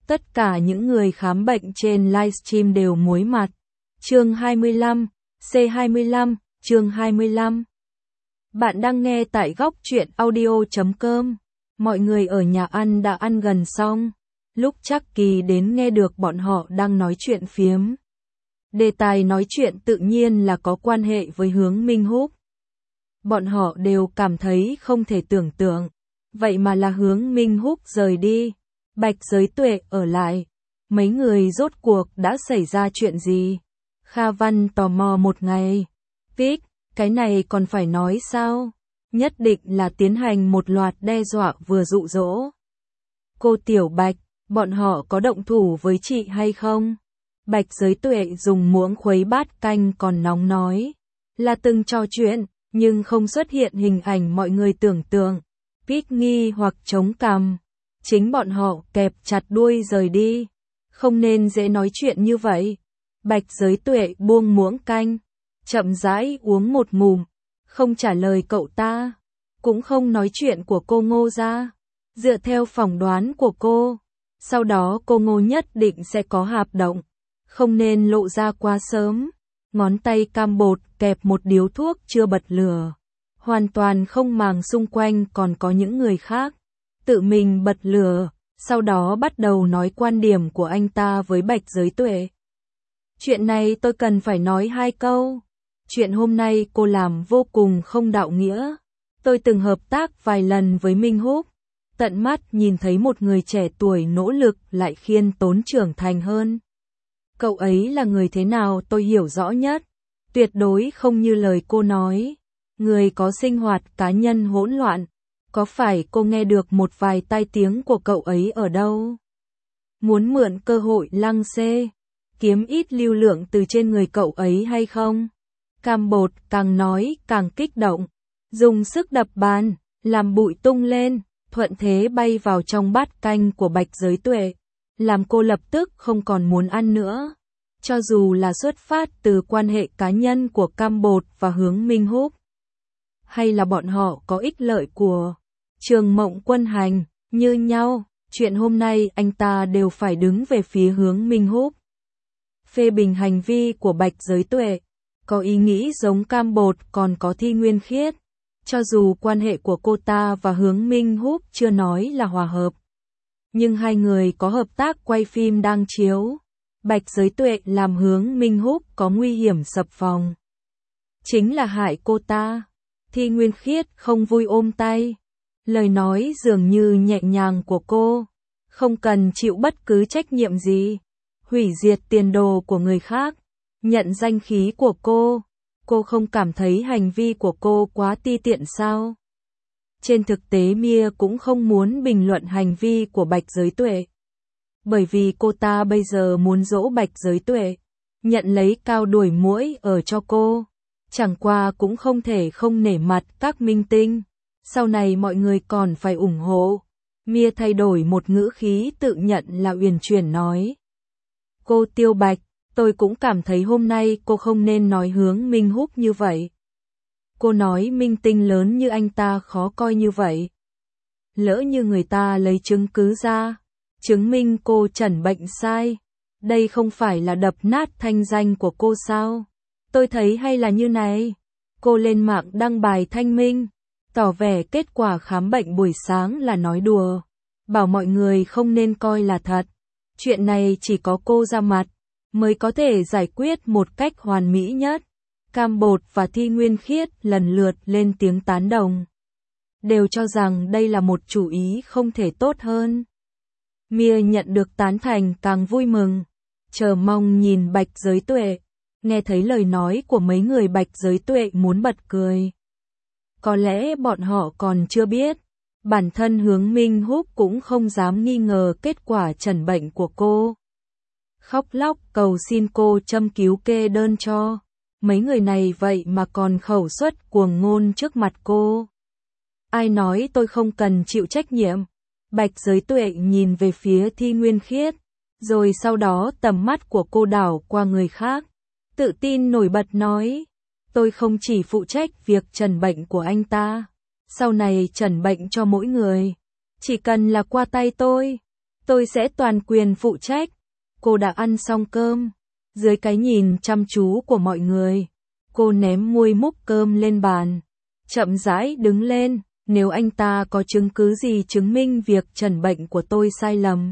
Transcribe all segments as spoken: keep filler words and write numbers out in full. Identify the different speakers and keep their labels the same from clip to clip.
Speaker 1: Tất cả những người khám bệnh trên livestream đều muối mặt. Chương hai mươi lăm, C hai mươi lăm, chương hai mươi lăm. Bạn đang nghe tại góc truyện audio chấm com. Mọi người ở nhà ăn đã ăn gần xong. Lúc Trắc Kỳ đến nghe được bọn họ đang nói chuyện phiếm. Đề tài nói chuyện tự nhiên là có quan hệ với Hướng Minh Húc. Bọn họ đều cảm thấy không thể tưởng tượng. Vậy mà là Hướng Minh Húc rời đi. Bạch Giới Tuệ ở lại. Mấy người rốt cuộc đã xảy ra chuyện gì? Kha Văn tò mò một ngày. Tích, cái này còn phải nói sao? Nhất định là tiến hành một loạt đe dọa vừa dụ dỗ. Cô Tiểu Bạch, bọn họ có động thủ với chị hay không? Bạch Giới Tuệ dùng muỗng khuấy bát canh còn nóng nói. Là từng trò chuyện, nhưng không xuất hiện hình ảnh mọi người tưởng tượng. Pít nghi hoặc chống cằm. Chính bọn họ kẹp chặt đuôi rời đi. Không nên dễ nói chuyện như vậy. Bạch Giới Tuệ buông muỗng canh. Chậm rãi uống một ngụm. Không trả lời cậu ta. Cũng không nói chuyện của cô Ngô ra. Dựa theo phỏng đoán của cô. Sau đó cô Ngô nhất định sẽ có hạp động. Không nên lộ ra quá sớm. Ngón tay cam bột kẹp một điếu thuốc chưa bật lửa. Hoàn toàn không màng xung quanh còn có những người khác. Tự mình bật lửa, sau đó bắt đầu nói quan điểm của anh ta với Bạch Giới Tuệ. Chuyện này tôi cần phải nói hai câu. Chuyện hôm nay cô làm vô cùng không đạo nghĩa. Tôi từng hợp tác vài lần với Minh Húc. Tận mắt nhìn thấy một người trẻ tuổi nỗ lực lại khiêm tốn trưởng thành hơn. Cậu ấy là người thế nào tôi hiểu rõ nhất. Tuyệt đối không như lời cô nói. Người có sinh hoạt cá nhân hỗn loạn. Có phải cô nghe được một vài tai tiếng của cậu ấy ở đâu? Muốn mượn cơ hội lăng xê, kiếm ít lưu lượng từ trên người cậu ấy hay không? Cam bột càng nói càng kích động, dùng sức đập bàn, làm bụi tung lên, thuận thế bay vào trong bát canh của Bạch Giới Tuệ, làm cô lập tức không còn muốn ăn nữa. Cho dù là xuất phát từ quan hệ cá nhân của Cam bột và Hướng Minh Húc, hay là bọn họ có ích lợi của Trường Mộng Quân Hành, như nhau, chuyện hôm nay anh ta đều phải đứng về phía Hướng Minh Húc. Phê bình hành vi của Bạch Giới Tuệ, có ý nghĩ giống Cam bột còn có Thi Nguyên Khiết, cho dù quan hệ của cô ta và Hướng Minh Húc chưa nói là hòa hợp. Nhưng hai người có hợp tác quay phim đang chiếu, Bạch Giới Tuệ làm Hướng Minh Húc có nguy hiểm sập phòng. Chính là hại cô ta. Thi Nguyên Khiết không vui ôm tay. Lời nói dường như nhẹ nhàng của cô. Không cần chịu bất cứ trách nhiệm gì. Hủy diệt tiền đồ của người khác. Nhận danh khí của cô. Cô không cảm thấy hành vi của cô quá ti tiện sao? Trên thực tế Mia cũng không muốn bình luận hành vi của Bạch Giới Tuệ. Bởi vì cô ta bây giờ muốn dỗ Bạch Giới Tuệ. Nhận lấy cao đuổi muỗi ở cho cô. Chẳng qua cũng không thể không nể mặt các minh tinh. Sau này mọi người còn phải ủng hộ. Mia thay đổi một ngữ khí tự nhận là uyển chuyển nói. Cô Tiêu Bạch, tôi cũng cảm thấy hôm nay cô không nên nói Hướng Minh Húc như vậy. Cô nói minh tinh lớn như anh ta khó coi như vậy. Lỡ như người ta lấy chứng cứ ra, chứng minh cô chẩn bệnh sai. Đây không phải là đập nát thanh danh của cô sao? Tôi thấy hay là như này. Cô lên mạng đăng bài thanh minh, tỏ vẻ kết quả khám bệnh buổi sáng là nói đùa, bảo mọi người không nên coi là thật. Chuyện này chỉ có cô ra mặt, mới có thể giải quyết một cách hoàn mỹ nhất. Cam bột và Thi Nguyên Khiết lần lượt lên tiếng tán đồng. Đều cho rằng đây là một chủ ý không thể tốt hơn. Mia nhận được tán thành càng vui mừng, chờ mong nhìn Bạch Giới Tuệ. Nghe thấy lời nói của mấy người Bạch Giới Tuệ muốn bật cười. Có lẽ bọn họ còn chưa biết, bản thân Hướng Minh Húc cũng không dám nghi ngờ kết quả chẩn bệnh của cô. Khóc lóc cầu xin cô châm cứu kê đơn cho. Mấy người này vậy mà còn khẩu suất cuồng ngôn trước mặt cô. Ai nói tôi không cần chịu trách nhiệm? Bạch Giới Tuệ nhìn về phía Thi Nguyên Khiết, rồi sau đó tầm mắt của cô đảo qua người khác. Tự tin nổi bật nói, tôi không chỉ phụ trách việc chẩn bệnh của anh ta, sau này chẩn bệnh cho mỗi người, chỉ cần là qua tay tôi, Tôi sẽ toàn quyền phụ trách. Cô đã ăn xong cơm. Dưới cái nhìn chăm chú của mọi người, cô ném muôi múc cơm lên bàn. Chậm rãi đứng lên, nếu anh ta có chứng cứ gì chứng minh việc chẩn bệnh của tôi sai lầm,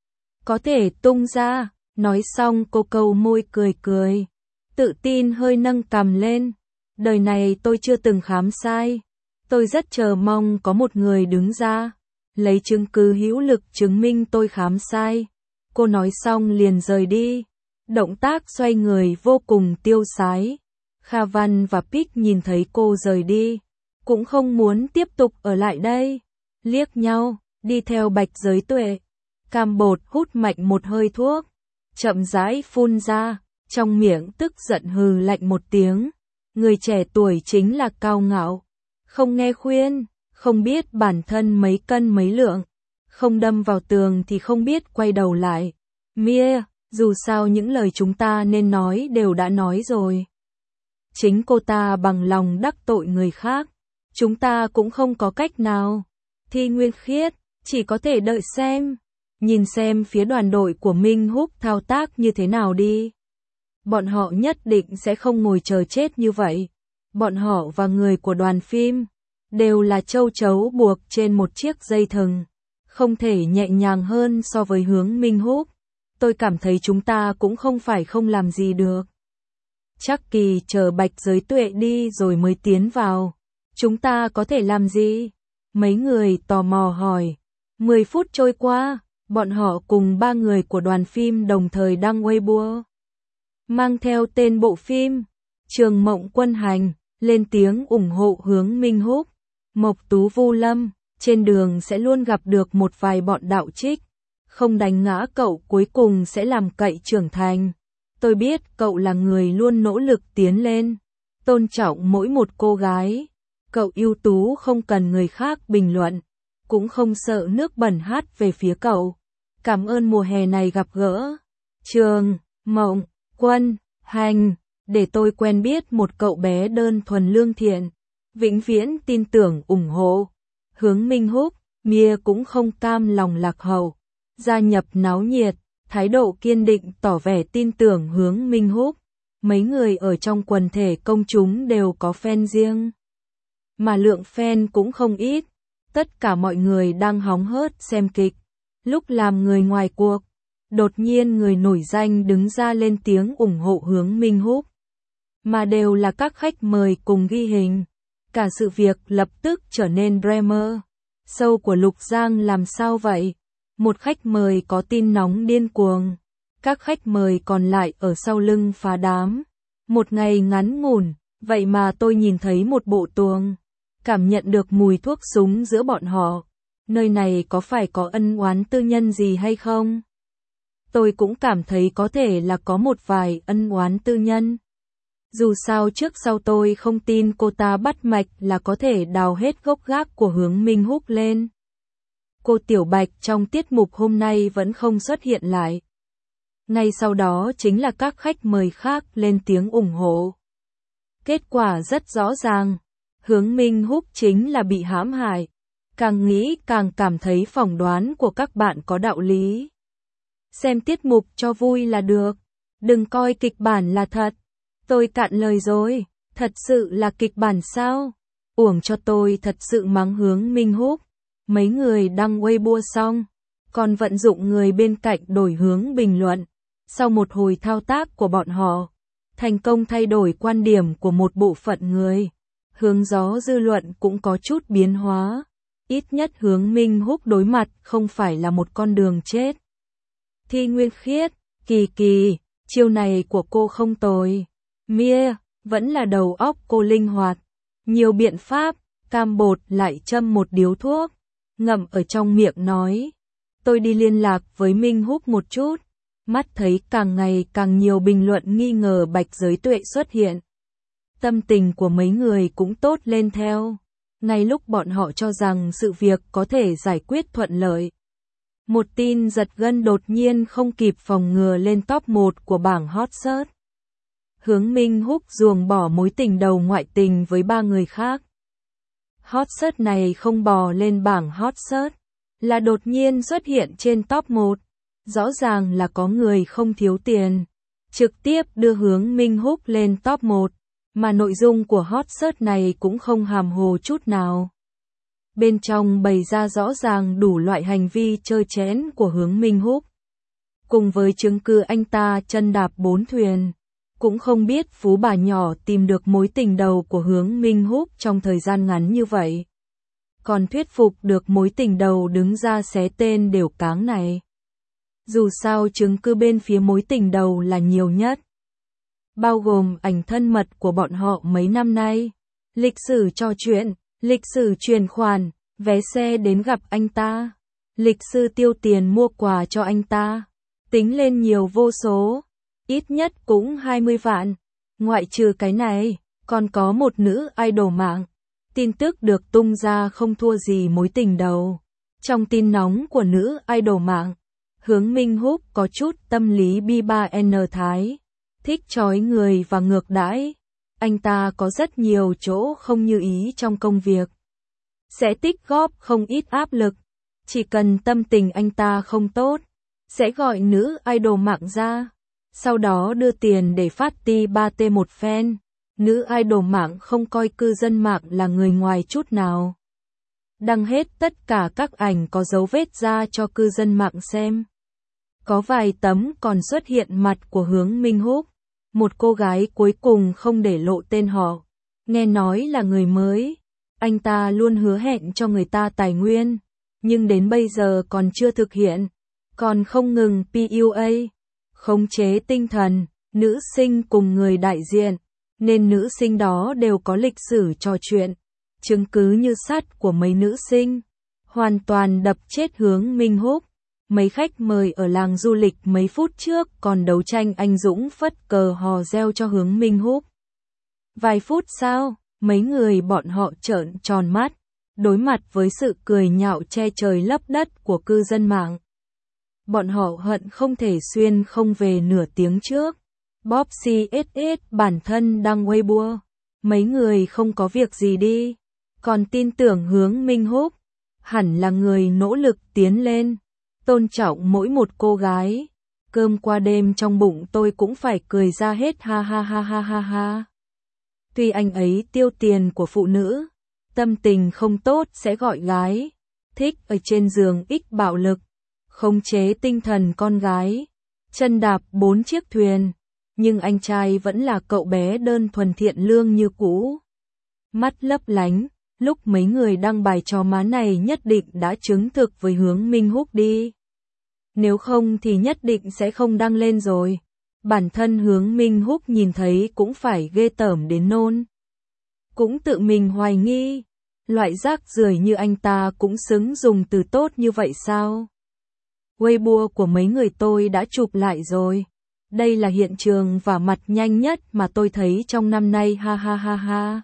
Speaker 1: có thể tung ra. Nói xong cô câu môi cười cười, tự tin hơi nâng cằm lên. Đời này tôi chưa từng khám sai. Tôi rất chờ mong có một người đứng ra, lấy chứng cứ hữu lực chứng minh tôi khám sai. Cô nói xong liền rời đi. Động tác xoay người vô cùng tiêu sái. Kha Văn và Pic nhìn thấy cô rời đi, cũng không muốn tiếp tục ở lại đây. Liếc nhau, đi theo Bạch Giới Tuệ. Cam Bột hút mạnh một hơi thuốc, chậm rãi phun ra, trong miệng tức giận hừ lạnh một tiếng. Người trẻ tuổi chính là cao ngạo, không nghe khuyên, không biết bản thân mấy cân mấy lượng, không đâm vào tường thì không biết quay đầu lại. Mia, dù sao những lời chúng ta nên nói đều đã nói rồi. Chính cô ta bằng lòng đắc tội người khác, chúng ta cũng không có cách nào. Thi Nguyên Khiết, chỉ có thể đợi xem, nhìn xem phía đoàn đội của Minh Húc thao tác như thế nào đi. Bọn họ nhất định sẽ không ngồi chờ chết như vậy. Bọn họ và người của đoàn phim đều là châu chấu buộc trên một chiếc dây thừng, không thể nhẹ nhàng hơn so với Hướng Minh Húc. Tôi cảm thấy chúng ta cũng không phải không làm gì được. Chắc Kỳ chờ Bạch Giới Tuệ đi rồi mới tiến vào. Chúng ta có thể làm gì? Mấy người tò mò hỏi. Mười phút trôi qua, bọn họ cùng ba người của đoàn phim đồng thời đăng Weibo, mang theo tên bộ phim Trường Mộng Quân Hành, lên tiếng ủng hộ Hướng Minh Húc. Mộc Tú Vu Lâm, trên đường sẽ luôn gặp được một vài bọn đạo trích, không đánh ngã cậu cuối cùng sẽ làm cậy trưởng thành. Tôi biết cậu là người luôn nỗ lực tiến lên, tôn trọng mỗi một cô gái. Cậu ưu tú không cần người khác bình luận, cũng không sợ nước bẩn hát về phía cậu. Cảm ơn mùa hè này gặp gỡ. Trường Mộng Quân Hành, để tôi quen biết một cậu bé đơn thuần lương thiện, vĩnh viễn tin tưởng ủng hộ. Hướng Minh Húc, Mia cũng không cam lòng lạc hậu, gia nhập náo nhiệt, thái độ kiên định tỏ vẻ tin tưởng Hướng Minh Húc. Mấy người ở trong quần thể công chúng đều có fan riêng, mà lượng fan cũng không ít. Tất cả mọi người đang hóng hớt xem kịch. Lúc làm người ngoài cuộc, đột nhiên người nổi danh đứng ra lên tiếng ủng hộ Hướng Minh Húc, mà đều là các khách mời cùng ghi hình. Cả sự việc lập tức trở nên drama. Show của Lục Giang làm sao vậy? Một khách mời có tin nóng điên cuồng, các khách mời còn lại ở sau lưng phá đám. Một ngày ngắn ngủn, vậy mà tôi nhìn thấy một bộ tuồng, cảm nhận được mùi thuốc súng giữa bọn họ. Nơi này có phải có ân oán tư nhân gì hay không? Tôi cũng cảm thấy có thể là có một vài ân oán tư nhân. Dù sao trước sau tôi không tin cô ta bắt mạch là có thể đào hết gốc gác của Hướng Minh Húc lên. Cô Tiểu Bạch trong tiết mục hôm nay vẫn không xuất hiện lại. Ngay sau đó chính là các khách mời khác lên tiếng ủng hộ. Kết quả rất rõ ràng, Hướng Minh Húc chính là bị hãm hại. Càng nghĩ càng cảm thấy phỏng đoán của các bạn có đạo lý. Xem tiết mục cho vui là được, đừng coi kịch bản là thật. Tôi cạn lời rồi, thật sự là kịch bản sao? Uổng cho tôi thật sự mắng Hướng Minh Húc. Mấy người đăng Weibo xong, còn vận dụng người bên cạnh đổi hướng bình luận. Sau một hồi thao tác của bọn họ, thành công thay đổi quan điểm của một bộ phận người. Hướng gió dư luận cũng có chút biến hóa. Ít nhất Hướng Minh Húc đối mặt không phải là một con đường chết. Thi Nguyên Khiết, Kỳ Kỳ, chiêu này của cô không tồi. Mia, vẫn là đầu óc cô linh hoạt. Nhiều biện pháp. Cam Bột lại châm một điếu thuốc, ngậm ở trong miệng nói. Tôi đi liên lạc với Minh Húc một chút. Mắt thấy càng ngày càng nhiều bình luận nghi ngờ Bạch Giới Tuệ xuất hiện. Tâm tình của mấy người cũng tốt lên theo. Ngay lúc bọn họ cho rằng sự việc có thể giải quyết thuận lợi, một tin giật gân đột nhiên không kịp phòng ngừa lên top một của bảng hot search. Hướng Minh Húc ruồng bỏ mối tình đầu ngoại tình với ba người khác. Hot search này không bò lên bảng hot search, là đột nhiên xuất hiện trên top một. Rõ ràng là có người không thiếu tiền, trực tiếp đưa Hướng Minh Húc lên top một, mà nội dung của hot search này cũng không hàm hồ chút nào. Bên trong bày ra rõ ràng đủ loại hành vi trơ trẽn của Hướng Minh Húc, cùng với chứng cứ anh ta chân đạp bốn thuyền. Cũng không biết phú bà nhỏ tìm được mối tình đầu của Hướng Minh Húc trong thời gian ngắn như vậy, còn thuyết phục được mối tình đầu đứng ra xé tên đều cáng này. Dù sao chứng cứ bên phía mối tình đầu là nhiều nhất, bao gồm ảnh thân mật của bọn họ mấy năm nay, lịch sử trò chuyện, lịch sử chuyển khoản, vé xe đến gặp anh ta, lịch sử tiêu tiền mua quà cho anh ta, tính lên nhiều vô số, ít nhất cũng hai mươi vạn. Ngoại trừ cái này, còn có một nữ idol mạng. Tin tức được tung ra không thua gì mối tình đầu. Trong tin nóng của nữ idol mạng, Hướng Minh Húc có chút tâm lý bi ba N thái, thích chói người và ngược đãi. Anh ta có rất nhiều chỗ không như ý trong công việc, sẽ tích góp không ít áp lực. Chỉ cần tâm tình anh ta không tốt, sẽ gọi nữ idol mạng ra, sau đó đưa tiền để phát ti ba T một phen. Nữ idol mạng không coi cư dân mạng là người ngoài chút nào, đăng hết tất cả các ảnh có dấu vết ra cho cư dân mạng xem. Có vài tấm còn xuất hiện mặt của Hướng Minh Húc, một cô gái cuối cùng không để lộ tên họ, nghe nói là người mới. Anh ta luôn hứa hẹn cho người ta tài nguyên, nhưng đến bây giờ còn chưa thực hiện, còn không ngừng pê u a, khống chế tinh thần, nữ sinh cùng người đại diện, nên nữ sinh đó đều có lịch sử trò chuyện, chứng cứ như sắt của mấy nữ sinh, hoàn toàn đập chết Hướng Minh Húc. Mấy khách mời ở làng du lịch mấy phút trước còn đấu tranh anh dũng phất cờ hò reo cho Hướng Minh Húc. Vài phút sau, mấy người bọn họ trợn tròn mắt, đối mặt với sự cười nhạo che trời lấp đất của cư dân mạng. Bọn họ hận không thể xuyên không về nửa tiếng trước. Bob xê ét ét bản thân đăng Weibo, mấy người không có việc gì đi, còn tin tưởng Hướng Minh Húc hẳn là người nỗ lực tiến lên, tôn trọng mỗi một cô gái. Cơm qua đêm trong bụng tôi cũng phải cười ra hết, ha ha ha ha ha ha. Tuy anh ấy tiêu tiền của phụ nữ, tâm tình không tốt sẽ gọi gái, thích ở trên giường ích bạo lực, khống chế tinh thần con gái, chân đạp bốn chiếc thuyền, nhưng anh trai vẫn là cậu bé đơn thuần thiện lương như cũ. Mắt lấp lánh, lúc mấy người đăng bài chó má này nhất định đã chứng thực với Hướng Minh Húc đi. Nếu không thì nhất định sẽ không đăng lên rồi. Bản thân Hướng Minh Húc nhìn thấy cũng phải ghê tởm đến nôn. Cũng tự mình hoài nghi, loại rác rưởi như anh ta cũng xứng dùng từ tốt như vậy sao? Weibo của mấy người tôi đã chụp lại rồi. Đây là hiện trường vả mặt nhanh nhất mà tôi thấy trong năm nay, ha ha ha ha.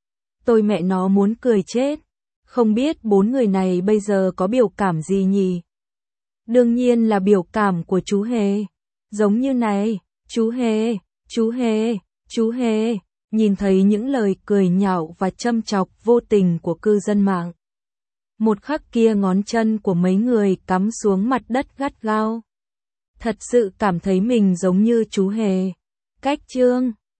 Speaker 1: Tôi mẹ nó muốn cười chết. Không biết bốn người này bây giờ có biểu cảm gì nhỉ? Đương nhiên là biểu cảm của chú Hề. Giống như này, chú Hề, chú Hề, chú Hề. Nhìn thấy những lời cười nhạo và châm chọc vô tình của cư dân mạng. Một khắc kia ngón chân của mấy người cắm xuống mặt đất gắt gao. Thật sự cảm thấy mình giống như chú Hề. Cách chương